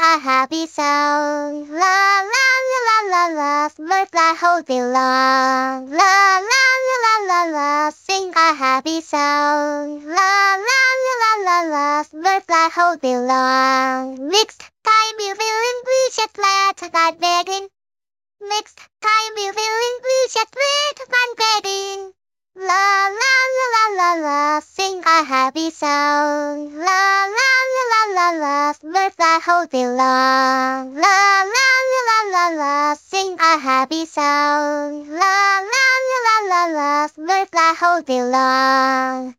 a happy song. La la la la la la, birds fly all day long. La la la la la la, sing a happy song. La la la la la la, birds fly all day long. Mixed time you feeling blue, just glad to God begging. Next time you feeling blue, just wait on begging. La la la la la la, sing a happy song. La la la la la la, birds fly all day long. La la la la la la, sing a happy song. La la la la la la, birds fly all day long.